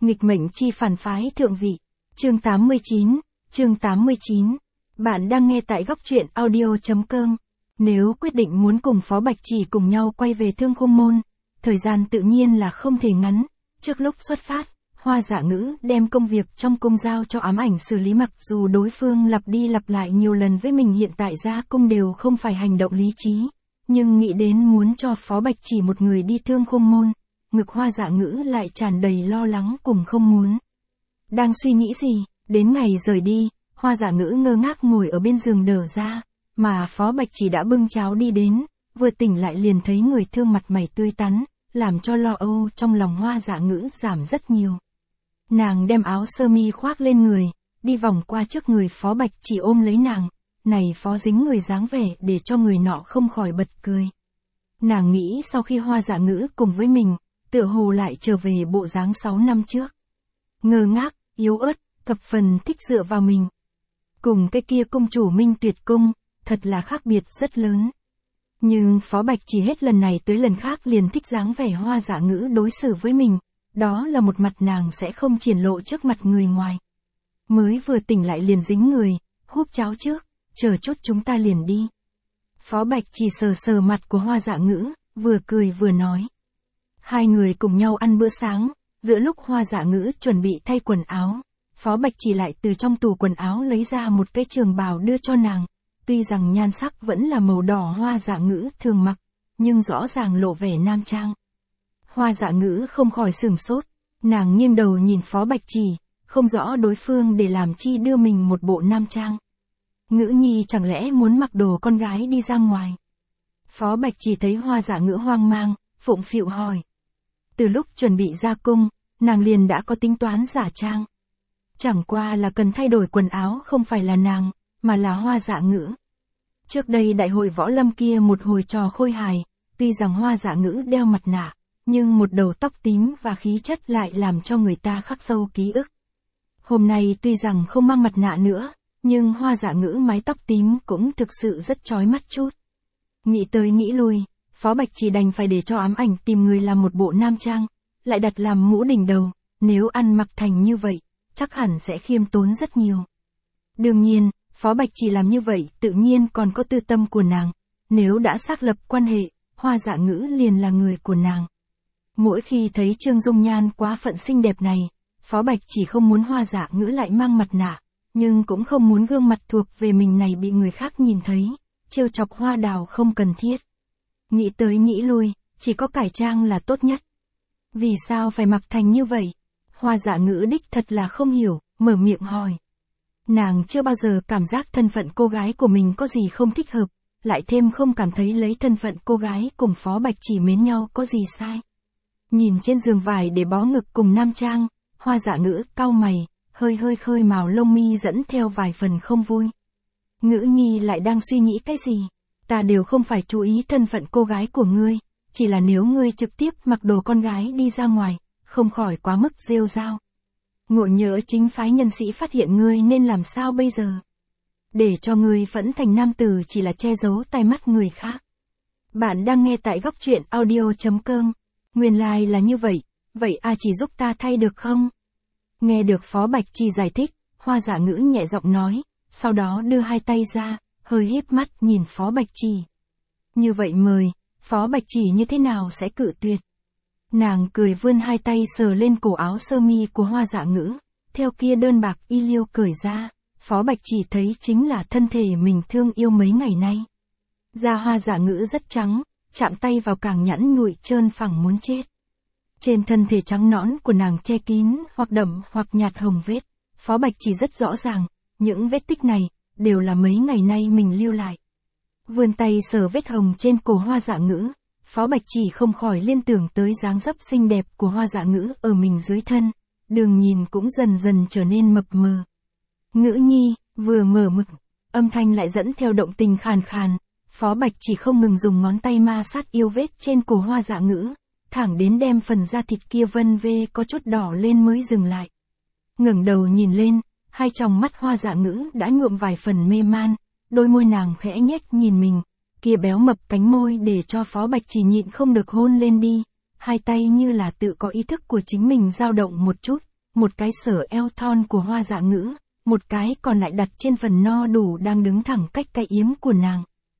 Nghịch mệnh chi phản phái thượng vị. Chương 89. Bạn đang nghe tại góc truyện audio.com. Nếu quyết định muốn cùng Phó Bạch Chỉ cùng nhau quay về Thương Khung Môn, thời gian tự nhiên là không thể ngắn. Trước lúc xuất phát, Hoa Dạ Ngữ đem công việc trong cung giao cho Ám Ảnh xử lý, mặc dù đối phương lặp đi lặp lại nhiều lần với mình hiện tại ra cung đều không phải hành động lý trí. Nhưng nghĩ đến muốn cho Phó Bạch Chỉ một người đi Thương Khung Môn, ngực Hoa Dạ Ngữ lại tràn đầy lo lắng cùng không muốn. Đang suy nghĩ gì, đến ngày rời đi, Hoa Dạ Ngữ ngơ ngác ngồi ở bên giường đờ ra, mà Phó Bạch Chỉ đã bưng cháo đi đến, vừa tỉnh lại liền thấy người thương mặt mày tươi tắn, làm cho lo âu trong lòng Hoa Dạ Ngữ giảm rất nhiều. Nàng đem áo sơ mi khoác lên người, đi vòng qua trước người Phó Bạch Chỉ ôm lấy nàng, này Phó dính người dáng vẻ để cho người nọ không khỏi bật cười. Nàng nghĩ sau khi Hoa Dạ Ngữ cùng với mình, tựa hồ lại trở về bộ dáng 6 năm trước. Ngơ ngác, yếu ớt, thập phần thích dựa vào mình. Cùng cái kia cung chủ Minh Tuyệt Cung, thật là khác biệt rất lớn. Nhưng Phó Bạch Chỉ hết lần này tới lần khác liền thích dáng vẻ Hoa Dạ Ngữ đối xử với mình, đó là một mặt nàng sẽ không triển lộ trước mặt người ngoài. Mới vừa tỉnh lại liền dính người, húp cháo trước, chờ chút chúng ta liền đi. Phó Bạch Chỉ sờ sờ mặt của Hoa Dạ Ngữ, vừa cười vừa nói. Hai người cùng nhau ăn bữa sáng, giữa lúc Hoa Dạ Ngữ chuẩn bị thay quần áo, Phó Bạch Chỉ lại từ trong tủ quần áo lấy ra một cái trường bào đưa cho nàng. Tuy rằng nhan sắc vẫn là màu đỏ Hoa Dạ Ngữ thường mặc, nhưng rõ ràng lộ vẻ nam trang. Hoa Dạ Ngữ không khỏi sửng sốt, nàng nghiêng đầu nhìn Phó Bạch Chỉ, không rõ đối phương để làm chi đưa mình một bộ nam trang. Ngữ nhi chẳng lẽ muốn mặc đồ con gái đi ra ngoài? Phó Bạch Chỉ thấy Hoa Dạ Ngữ hoang mang, phụng phịu hỏi. Từ lúc chuẩn bị ra cung, nàng liền đã có tính toán giả trang. Chẳng qua là cần thay đổi quần áo không phải là nàng, mà là Hoa Dạ Ngữ. Trước đây đại hội võ lâm kia một hồi trò khôi hài, tuy rằng Hoa Dạ Ngữ đeo mặt nạ, nhưng một đầu tóc tím và khí chất lại làm cho người ta khắc sâu ký ức. Hôm nay tuy rằng không mang mặt nạ nữa, nhưng Hoa Dạ Ngữ mái tóc tím cũng thực sự rất chói mắt chút. Nghĩ tới nghĩ lui, Phó Bạch Chỉ đành phải để cho Ám Ảnh tìm người làm một bộ nam trang, lại đặt làm mũ đỉnh đầu, nếu ăn mặc thành như vậy, chắc hẳn sẽ khiêm tốn rất nhiều. Đương nhiên, Phó Bạch Chỉ làm như vậy tự nhiên còn có tư tâm của nàng, nếu đã xác lập quan hệ, Hoa Dạ Ngữ liền là người của nàng. Mỗi khi thấy Trương Dung Nhan quá phận xinh đẹp này, Phó Bạch Chỉ không muốn Hoa Dạ Ngữ lại mang mặt nạ, nhưng cũng không muốn gương mặt thuộc về mình này bị người khác nhìn thấy, trêu chọc hoa đào không cần thiết. Nghĩ tới nghĩ lui, chỉ có cải trang là tốt nhất. Vì sao phải mặc thành như vậy? Hoa Dạ Ngữ đích thật là không hiểu, mở miệng hỏi. Nàng chưa bao giờ cảm giác thân phận cô gái của mình có gì không thích hợp, lại thêm không cảm thấy lấy thân phận cô gái cùng Phó Bạch Chỉ mến nhau có gì sai. Nhìn trên giường vải để bó ngực cùng nam trang, Hoa Dạ Ngữ cau mày, hơi khơi màu lông mi dẫn theo vài phần không vui. Ngữ nhi lại đang suy nghĩ cái gì? Ta đều không phải chú ý thân phận cô gái của ngươi, chỉ là nếu ngươi trực tiếp mặc đồ con gái đi ra ngoài, không khỏi quá mức rêu rao. Ngộ nhỡ chính phái nhân sĩ phát hiện ngươi nên làm sao bây giờ? Để cho ngươi phẫn thành nam tử chỉ là che giấu tai mắt người khác. Bạn đang nghe tại góc truyện audio.com. Nguyên lai là như vậy, vậy chỉ giúp ta thay được không? Nghe được Phó Bạch Chỉ giải thích, Hoa Dạ Ngữ nhẹ giọng nói, sau đó đưa hai tay ra, hơi híp mắt nhìn Phó Bạch Chỉ. Như vậy mời, Phó Bạch Chỉ như thế nào sẽ cự tuyệt? Nàng cười vươn hai tay sờ lên cổ áo sơ mi của Hoa Dạ Ngữ, theo kia đơn bạc y liêu cởi ra, Phó Bạch Chỉ thấy chính là thân thể mình thương yêu mấy ngày nay. Da Hoa Dạ Ngữ rất trắng, chạm tay vào càng nhẵn nhụi trơn phẳng muốn chết. Trên thân thể trắng nõn của nàng che kín hoặc đậm hoặc nhạt hồng vết, Phó Bạch Chỉ rất rõ ràng, những vết tích này đều là mấy ngày nay mình lưu lại. Vươn tay sờ vết hồng trên cổ Hoa Dạ Ngữ, Phó Bạch Chỉ không khỏi liên tưởng tới dáng dấp xinh đẹp của Hoa Dạ Ngữ ở mình dưới thân, đường nhìn cũng dần dần trở nên mập mờ. Ngữ nhi, vừa mở mực, âm thanh lại dẫn theo động tình khàn khàn, Phó Bạch Chỉ không ngừng dùng ngón tay ma sát yêu vết trên cổ Hoa Dạ Ngữ, thẳng đến đem phần da thịt kia vân vê có chút đỏ lên mới dừng lại. Ngẩng đầu nhìn lên, hai tròng mắt Hoa Dạ Ngữ đã nhuộm vài phần mê man, đôi môi nàng khẽ nhếch nhìn mình, kia béo mập cánh môi để cho Phó Bạch Chỉ nhịn không được hôn lên đi, hai tay như là tự có ý thức của chính mình dao động một chút, một cái sở eo thon của Hoa Dạ Ngữ, một cái còn lại đặt trên phần no đủ đang đứng thẳng cách cái yếm của nàng.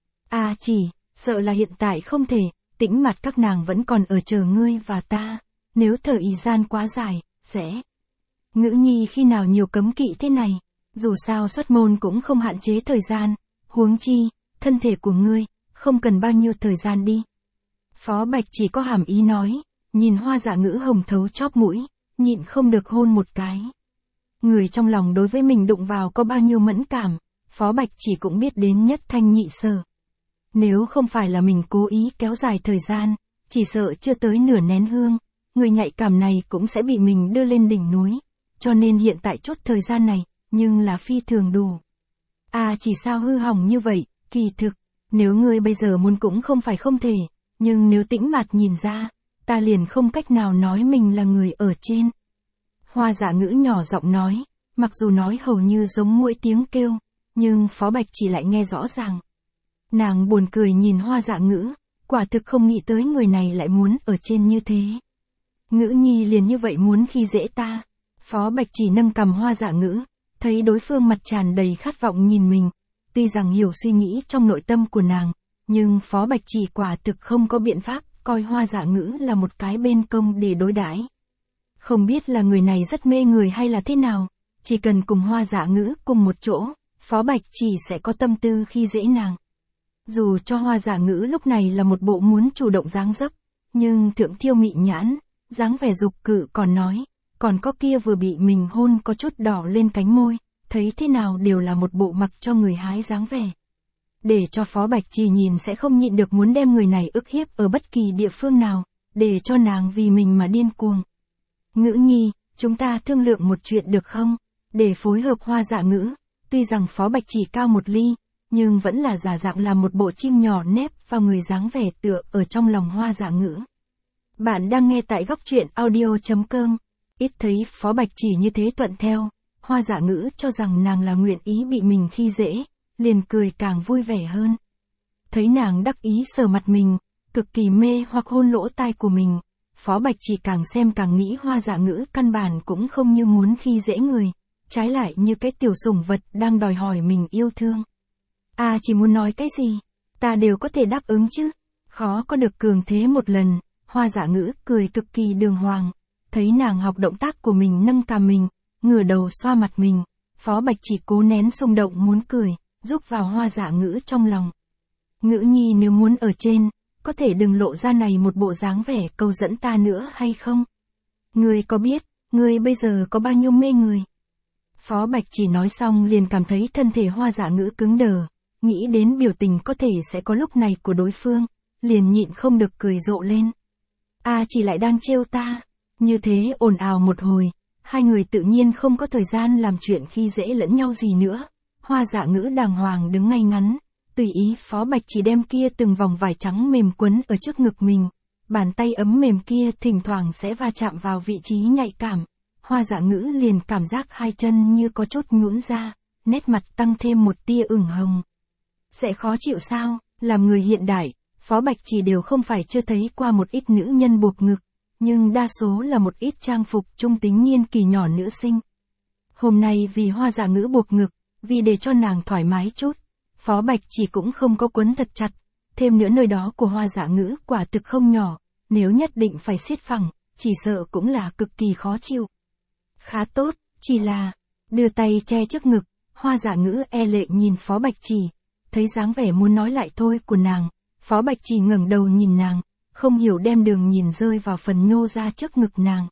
Chỉ, sợ là hiện tại không thể, tĩnh mặt các nàng vẫn còn ở chờ ngươi và ta, nếu thời gian quá dài, sẽ. Ngữ nhi khi nào nhiều cấm kỵ thế này, dù sao xuất môn cũng không hạn chế thời gian, huống chi, thân thể của ngươi, không cần bao nhiêu thời gian đi. Phó Bạch chỉ có hàm ý nói, nhìn Hoa Dạ Ngữ hồng thấu chóp mũi, nhịn không được hôn một cái. Người trong lòng đối với mình đụng vào có bao nhiêu mẫn cảm, Phó Bạch chỉ cũng biết đến nhất thanh nhị sở. Nếu không phải là mình cố ý kéo dài thời gian, chỉ sợ chưa tới nửa nén hương, người nhạy cảm này cũng sẽ bị mình đưa lên đỉnh núi, cho nên hiện tại chốt thời gian này, nhưng là phi thường đủ. Chỉ sao hư hỏng như vậy, kỳ thực, nếu ngươi bây giờ muốn cũng không phải không thể, nhưng nếu tĩnh mặt nhìn ra, ta liền không cách nào nói mình là người ở trên. Hoa Dạ Ngữ nhỏ giọng nói, mặc dù nói hầu như giống muỗi tiếng kêu, nhưng Phó Bạch chỉ lại nghe rõ ràng. Nàng buồn cười nhìn Hoa Dạ Ngữ, quả thực không nghĩ tới người này lại muốn ở trên như thế. Ngữ nhi liền như vậy muốn khi dễ ta. Phó Bạch chỉ nâng cầm Hoa Dạ Ngữ, thấy đối phương mặt tràn đầy khát vọng nhìn mình, tuy rằng hiểu suy nghĩ trong nội tâm của nàng, nhưng Phó Bạch chỉ quả thực không có biện pháp, coi Hoa Dạ Ngữ là một cái bên công để đối đãi. Không biết là người này rất mê người hay là thế nào, chỉ cần cùng Hoa Dạ Ngữ cùng một chỗ, Phó Bạch chỉ sẽ có tâm tư khi dễ nàng. Dù cho Hoa Dạ Ngữ lúc này là một bộ muốn chủ động dáng dấp, nhưng Thượng Thiêu mị nhãn, dáng vẻ dục cự còn nói, còn có kia vừa bị mình hôn có chút đỏ lên cánh môi, thấy thế nào đều là một bộ mặc cho người hái dáng vẻ. Để cho Phó Bạch chỉ nhìn sẽ không nhịn được muốn đem người này ức hiếp ở bất kỳ địa phương nào, để cho nàng vì mình mà điên cuồng. Ngữ nhi, chúng ta thương lượng một chuyện được không? Để phối hợp Hoa Dạ Ngữ, tuy rằng Phó Bạch chỉ cao một ly, nhưng vẫn là giả dạng làm một bộ chim nhỏ nép vào người dáng vẻ tựa ở trong lòng Hoa Dạ Ngữ. Bạn đang nghe tại góc truyện audio.com. Ít thấy Phó Bạch chỉ như thế thuận theo, Hoa Dạ Ngữ cho rằng nàng là nguyện ý bị mình khi dễ, liền cười càng vui vẻ hơn. Thấy nàng đắc ý sờ mặt mình, cực kỳ mê hoặc hôn lỗ tai của mình, Phó Bạch chỉ càng xem càng nghĩ Hoa Dạ Ngữ căn bản cũng không như muốn khi dễ người, trái lại như cái tiểu sủng vật đang đòi hỏi mình yêu thương. Chỉ muốn nói cái gì, ta đều có thể đáp ứng chứ, khó có được cường thế một lần. Hoa Dạ Ngữ cười cực kỳ đường hoàng, thấy nàng học động tác của mình nâng cằm mình, ngửa đầu xoa mặt mình, Phó Bạch chỉ cố nén xung động muốn cười, giúp vào Hoa Dạ Ngữ trong lòng. Ngữ nhi nếu muốn ở trên, có thể đừng lộ ra này một bộ dáng vẻ câu dẫn ta nữa hay không? Ngươi có biết, ngươi bây giờ có bao nhiêu mê người? Phó Bạch chỉ nói xong liền cảm thấy thân thể Hoa Dạ Ngữ cứng đờ, nghĩ đến biểu tình có thể sẽ có lúc này của đối phương, liền nhịn không được cười rộ lên. Chỉ lại đang trêu ta. Như thế ồn ào một hồi, hai người tự nhiên không có thời gian làm chuyện khi dễ lẫn nhau gì nữa. Hoa Dạ Ngữ đàng hoàng đứng ngay ngắn, tùy ý Phó Bạch chỉ đem kia từng vòng vải trắng mềm quấn ở trước ngực mình. Bàn tay ấm mềm kia thỉnh thoảng sẽ va chạm vào vị trí nhạy cảm. Hoa Dạ Ngữ liền cảm giác hai chân như có chút nhũn ra, nét mặt tăng thêm một tia ửng hồng. Sẽ khó chịu sao? Làm người hiện đại, Phó Bạch chỉ đều không phải chưa thấy qua một ít nữ nhân buộc ngực, nhưng đa số là một ít trang phục trung tính niên kỳ nhỏ nữ sinh. Hôm nay vì Hoa Dạ Ngữ buộc ngực, vì để cho nàng thoải mái chút, Phó Bạch chỉ cũng không có quấn thật chặt, thêm nữa nơi đó của Hoa Dạ Ngữ quả thực không nhỏ, nếu nhất định phải siết phẳng, chỉ sợ cũng là cực kỳ khó chịu. Khá tốt, chỉ là, đưa tay che trước ngực, Hoa Dạ Ngữ e lệ nhìn Phó Bạch chỉ, thấy dáng vẻ muốn nói lại thôi của nàng, Phó Bạch chỉ ngẩng đầu nhìn nàng, không hiểu đem đường nhìn rơi vào phần nhô ra trước ngực nàng.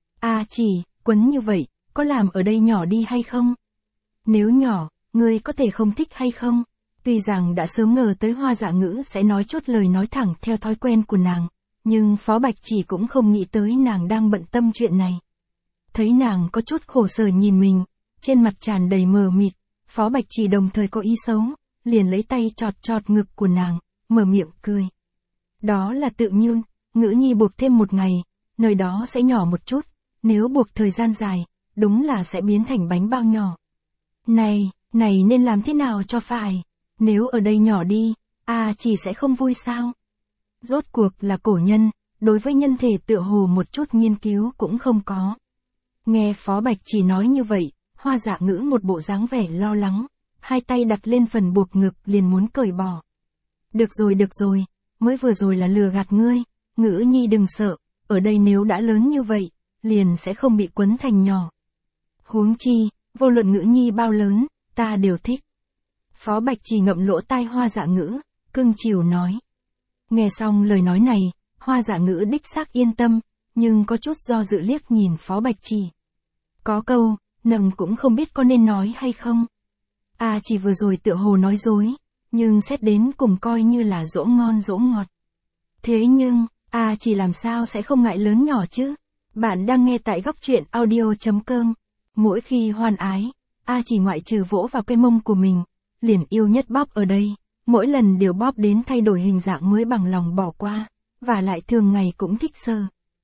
Chỉ, quấn như vậy, có làm ở đây nhỏ đi hay không? Nếu nhỏ, ngươi có thể không thích hay không? Tuy rằng đã sớm ngờ tới Hoa Dạ Ngữ sẽ nói chút lời nói thẳng theo thói quen của nàng, nhưng Phó Bạch chỉ cũng không nghĩ tới nàng đang bận tâm chuyện này. Thấy nàng có chút khổ sở nhìn mình, trên mặt tràn đầy mờ mịt, Phó Bạch chỉ đồng thời có ý xấu, liền lấy tay chọt chọt ngực của nàng, mở miệng cười. Đó là tự nhiên, Ngữ nhi buộc thêm một ngày, nơi đó sẽ nhỏ một chút, nếu buộc thời gian dài, đúng là sẽ biến thành bánh bao nhỏ. Này nên làm thế nào cho phải? Nếu ở đây nhỏ đi, chỉ sẽ không vui sao? Rốt cuộc là cổ nhân, đối với nhân thể tựa hồ một chút nghiên cứu cũng không có. Nghe Phó Bạch Chỉ nói như vậy, Hoa Dạ Ngữ một bộ dáng vẻ lo lắng, hai tay đặt lên phần buộc ngực liền muốn cởi bỏ. Được rồi, mới vừa rồi là lừa gạt ngươi, Ngữ Nhi đừng sợ, ở đây nếu đã lớn như vậy, liền sẽ không bị quấn thành nhỏ. Huống chi, vô luận Ngữ Nhi bao lớn, ta đều thích. Phó Bạch Chỉ ngậm lỗ tai Hoa Dạ Ngữ, cưng chiều nói. Nghe xong lời nói này, Hoa Dạ Ngữ đích xác yên tâm, nhưng có chút do dự liếc nhìn Phó Bạch Chỉ. Có câu, nằm cũng không biết có nên nói hay không. Chỉ vừa rồi tựa hồ nói dối, nhưng xét đến cùng coi như là dỗ ngon dỗ ngọt. Thế nhưng, chỉ làm sao sẽ không ngại lớn nhỏ chứ? Bạn đang nghe tại góc truyện audio.com. Mỗi khi hoan ái, Chỉ ngoại trừ vỗ vào cái mông của mình, liền yêu nhất bóp ở đây, mỗi lần đều bóp đến thay đổi hình dạng mới bằng lòng bỏ qua, và lại thường ngày cũng thích sờ.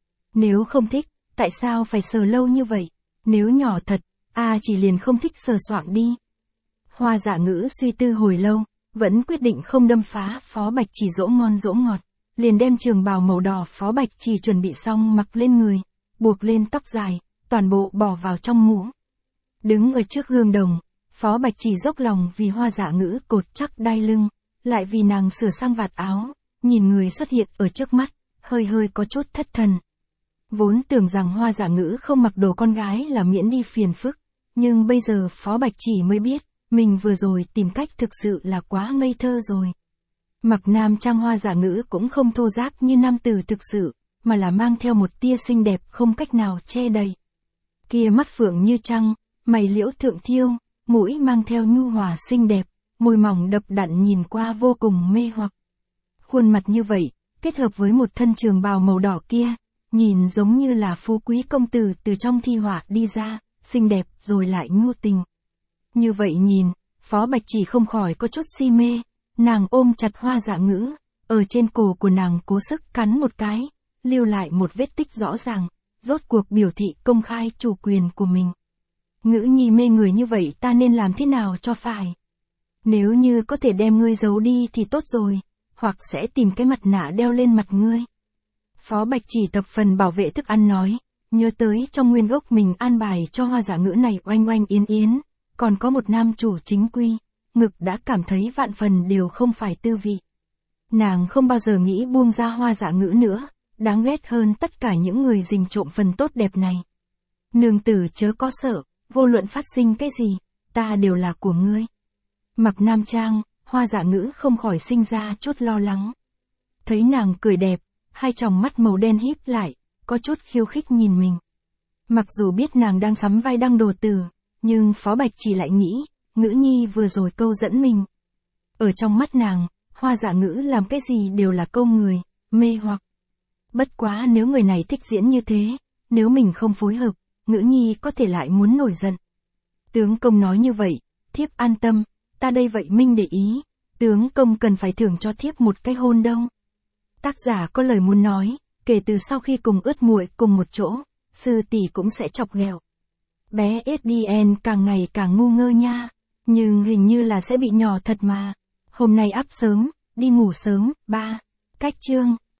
Nếu không thích, tại sao phải sờ lâu như vậy? Nếu nhỏ thật, Chỉ liền không thích sờ soạng đi. Hoa Dạ Ngữ suy tư hồi lâu, vẫn quyết định không đâm phá Phó Bạch Chỉ dỗ ngon dỗ ngọt, liền đem trường bào màu đỏ Phó Bạch Chỉ chuẩn bị xong mặc lên người, buộc lên tóc dài, toàn bộ bỏ vào trong mũ. Đứng ở trước gương đồng, Phó Bạch Chỉ dốc lòng vì Hoa Dạ Ngữ cột chắc đai lưng, lại vì nàng sửa sang vạt áo, nhìn người xuất hiện ở trước mắt, hơi có chút thất thần. Vốn tưởng rằng Hoa Dạ Ngữ không mặc đồ con gái là miễn đi phiền phức, nhưng bây giờ Phó Bạch Chỉ mới biết, mình vừa rồi tìm cách thực sự là quá ngây thơ rồi. Mặc nam trang Hoa Dạ Ngữ cũng không thô ráp như nam tử thực sự, mà là mang theo một tia xinh đẹp không cách nào che đầy. Kia mắt phượng như trăng, mày liễu thượng thiêu, mũi mang theo nhu hòa xinh đẹp, môi mỏng đập đặn nhìn qua vô cùng mê hoặc. Khuôn mặt như vậy, kết hợp với một thân trường bào màu đỏ kia, nhìn giống như là phú quý công tử từ trong thi họa đi ra, xinh đẹp rồi lại nhu tình. Như vậy nhìn, Phó Bạch Chỉ không khỏi có chút si mê, nàng ôm chặt Hoa Dạ Ngữ, ở trên cổ của nàng cố sức cắn một cái, lưu lại một vết tích rõ ràng, rốt cuộc biểu thị công khai chủ quyền của mình. Ngữ Nhi mê người như vậy ta nên làm thế nào cho phải? Nếu như có thể đem ngươi giấu đi thì tốt rồi, hoặc sẽ tìm cái mặt nạ đeo lên mặt ngươi. Phó Bạch Chỉ thập phần bảo vệ thức ăn nói, nhớ tới trong nguyên gốc mình an bài cho Hoa Dạ Ngữ này oanh oanh yến yến, còn có một nam chủ chính quy, ngực đã cảm thấy vạn phần đều không phải tư vị. Nàng không bao giờ nghĩ buông ra Hoa Dạ Ngữ nữa, đáng ghét hơn tất cả những người rình trộm phần tốt đẹp này. Nương tử chớ có sợ, vô luận phát sinh cái gì, ta đều là của ngươi. Mặc nam trang, Hoa Dạ Ngữ không khỏi sinh ra chút lo lắng. Thấy nàng cười đẹp, hai tròng mắt màu đen híp lại, có chút khiêu khích nhìn mình. Mặc dù biết nàng đang sắm vai đăng đồ tử, nhưng Phó Bạch Chỉ lại nghĩ, Ngữ Nhi vừa rồi câu dẫn mình. Ở trong mắt nàng, Hoa Dạ Ngữ làm cái gì đều là câu người, mê hoặc. Bất quá nếu người này thích diễn như thế, nếu mình không phối hợp, Ngữ Nhi có thể lại muốn nổi giận. Tướng công nói như vậy, thiếp an tâm, ta đây vậy minh để ý, tướng công cần phải thưởng cho thiếp một cái hôn đâu. Tác giả có lời muốn nói, kể từ sau khi cùng ướt muội cùng một chỗ, sư tỷ cũng sẽ chọc ghẹo. Bé SDN càng ngày càng ngu ngơ nha, nhưng hình như là sẽ bị nhỏ thật mà. Hôm nay áp sớm, đi ngủ sớm, 3. Cách chương